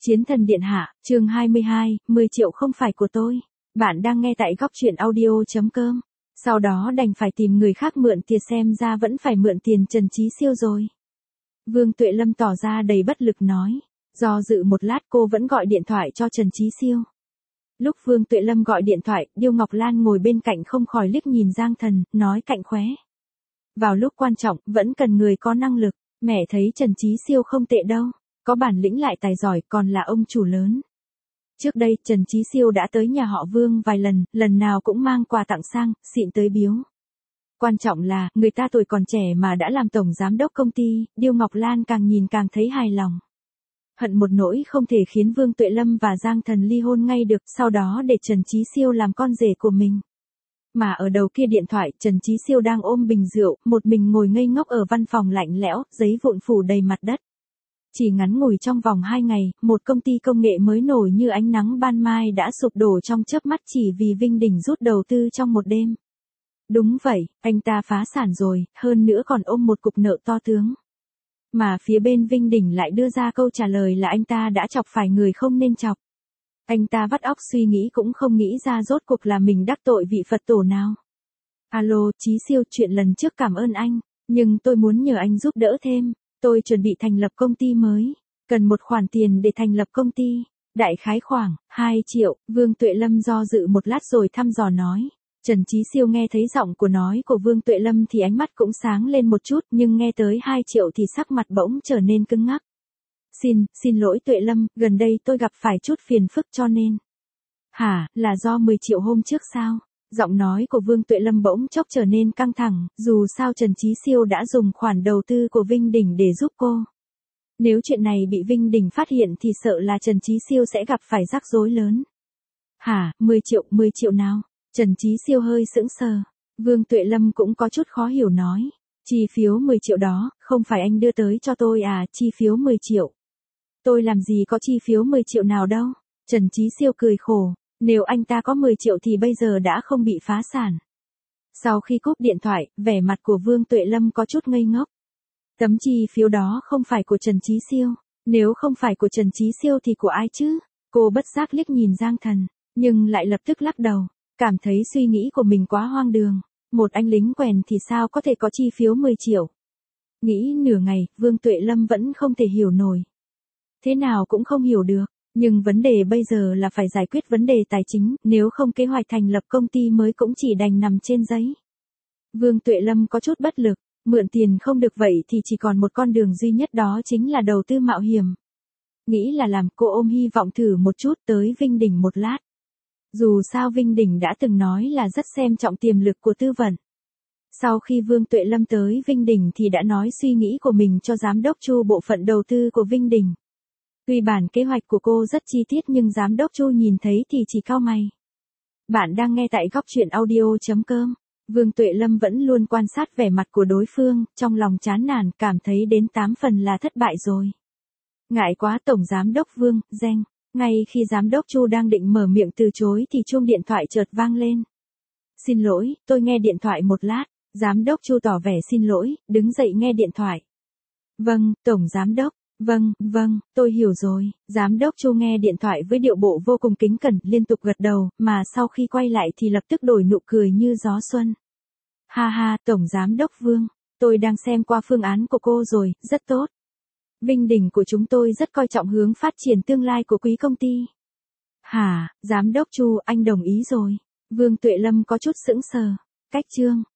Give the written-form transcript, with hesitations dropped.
Chiến thần điện hạ, chương 22, 10 triệu không phải của tôi. Bạn đang nghe tại góc truyện audio.com. Sau đó đành phải tìm người khác mượn tiền, xem ra vẫn phải mượn tiền Trần Chí Siêu rồi. Vương Tuệ Lâm tỏ ra đầy bất lực nói. Do dự một lát cô vẫn gọi điện thoại cho Trần Chí Siêu. Lúc Vương Tuệ Lâm gọi điện thoại, Điêu Ngọc Lan ngồi bên cạnh không khỏi liếc nhìn Giang Thần, nói cạnh khóe. Vào lúc quan trọng, vẫn cần người có năng lực. Mẹ thấy Trần Chí Siêu không tệ đâu. Có bản lĩnh lại tài giỏi, còn là ông chủ lớn. Trước đây Trần Chí Siêu đã tới nhà họ Vương vài lần, lần nào cũng mang quà tặng sang, xịn tới biếu. Quan trọng là, người ta tuổi còn trẻ mà đã làm tổng giám đốc công ty, Điêu Ngọc Lan càng nhìn càng thấy hài lòng. Hận một nỗi không thể khiến Vương Tuệ Lâm và Giang Thần ly hôn ngay được, sau đó để Trần Chí Siêu làm con rể của mình. Mà ở đầu kia điện thoại, Trần Chí Siêu đang ôm bình rượu, một mình ngồi ngây ngốc ở văn phòng lạnh lẽo, giấy vụn phủ đầy mặt đất. Chỉ ngắn ngủi trong vòng 2 ngày, một công ty công nghệ mới nổi như ánh nắng ban mai đã sụp đổ trong chớp mắt chỉ vì Vinh Đình rút đầu tư trong một đêm. Đúng vậy, anh ta phá sản rồi, hơn nữa còn ôm một cục nợ to tướng. Mà phía bên Vinh Đình lại đưa ra câu trả lời là anh ta đã chọc phải người không nên chọc. Anh ta vắt óc suy nghĩ cũng không nghĩ ra rốt cuộc là mình đắc tội vị Phật tổ nào. Alo, Chí Siêu, chuyện lần trước cảm ơn anh, nhưng tôi muốn nhờ anh giúp đỡ thêm. Tôi chuẩn bị thành lập công ty mới, cần một khoản tiền để thành lập công ty, đại khái khoảng 2 triệu, Vương Tuệ Lâm do dự một lát rồi thăm dò nói. Trần Chí Siêu nghe thấy giọng của nói của Vương Tuệ Lâm thì ánh mắt cũng sáng lên một chút, nhưng nghe tới 2 triệu thì sắc mặt bỗng trở nên cứng ngắc. Xin lỗi Tuệ Lâm, gần đây tôi gặp phải chút phiền phức cho nên. Hả, là do 10 triệu hôm trước sao? Giọng nói của Vương Tuệ Lâm bỗng chốc trở nên căng thẳng, dù sao Trần Chí Siêu đã dùng khoản đầu tư của Vinh Đình để giúp cô. Nếu chuyện này bị Vinh Đình phát hiện thì sợ là Trần Chí Siêu sẽ gặp phải rắc rối lớn. Hả, 10 triệu nào? Trần Chí Siêu hơi sững sờ. Vương Tuệ Lâm cũng có chút khó hiểu nói. Chi phiếu 10 triệu đó, không phải anh đưa tới cho tôi à, chi phiếu 10 triệu. Tôi làm gì có chi phiếu 10 triệu nào đâu. Trần Chí Siêu cười khổ. Nếu anh ta có 10 triệu thì bây giờ đã không bị phá sản. Sau khi cúp điện thoại, vẻ mặt của Vương Tuệ Lâm có chút ngây ngốc. Tấm chi phiếu đó không phải của Trần Chí Siêu. Nếu không phải của Trần Chí Siêu thì của ai chứ? Cô bất giác liếc nhìn Giang Thần, nhưng lại lập tức lắc đầu, cảm thấy suy nghĩ của mình quá hoang đường. Một anh lính quèn thì sao có thể có chi phiếu 10 triệu? Nghĩ nửa ngày, Vương Tuệ Lâm vẫn không thể hiểu nổi. Thế nào cũng không hiểu được. Nhưng vấn đề bây giờ là phải giải quyết vấn đề tài chính, nếu không kế hoạch thành lập công ty mới cũng chỉ đành nằm trên giấy. Vương Tuệ Lâm có chút bất lực, mượn tiền không được vậy thì chỉ còn một con đường duy nhất, đó chính là đầu tư mạo hiểm. Nghĩ là làm, cô ôm hy vọng thử một chút tới Vinh Đình một lát. Dù sao Vinh Đình đã từng nói là rất xem trọng tiềm lực của Tư Vận. Sau khi Vương Tuệ Lâm tới Vinh Đình thì đã nói suy nghĩ của mình cho giám đốc Chu bộ phận đầu tư của Vinh Đình. Tuy bản kế hoạch của cô rất chi tiết nhưng giám đốc Chu nhìn thấy thì chỉ cau mày. Bạn đang nghe tại góc truyện audio.com. Vương Tuệ Lâm vẫn luôn quan sát vẻ mặt của đối phương, trong lòng chán nản, cảm thấy đến 8 phần là thất bại rồi. Ngại quá, tổng giám đốc Vương, Danh. Ngay khi giám đốc Chu đang định mở miệng từ chối thì chuông điện thoại chợt vang lên. Xin lỗi, tôi nghe điện thoại một lát. Giám đốc Chu tỏ vẻ xin lỗi, đứng dậy nghe điện thoại. Vâng, tổng giám đốc. Vâng, tôi hiểu rồi. Giám đốc Chu nghe điện thoại với điệu bộ vô cùng kính cẩn, liên tục gật đầu, mà sau khi quay lại thì lập tức đổi nụ cười như gió xuân. Ha ha, tổng giám đốc Vương, tôi đang xem qua phương án của cô rồi, rất tốt. Vinh Đình của chúng tôi rất coi trọng hướng phát triển tương lai của quý công ty. Hả, giám đốc Chu, anh đồng ý rồi. Vương Tuệ Lâm có chút sững sờ. Cách chương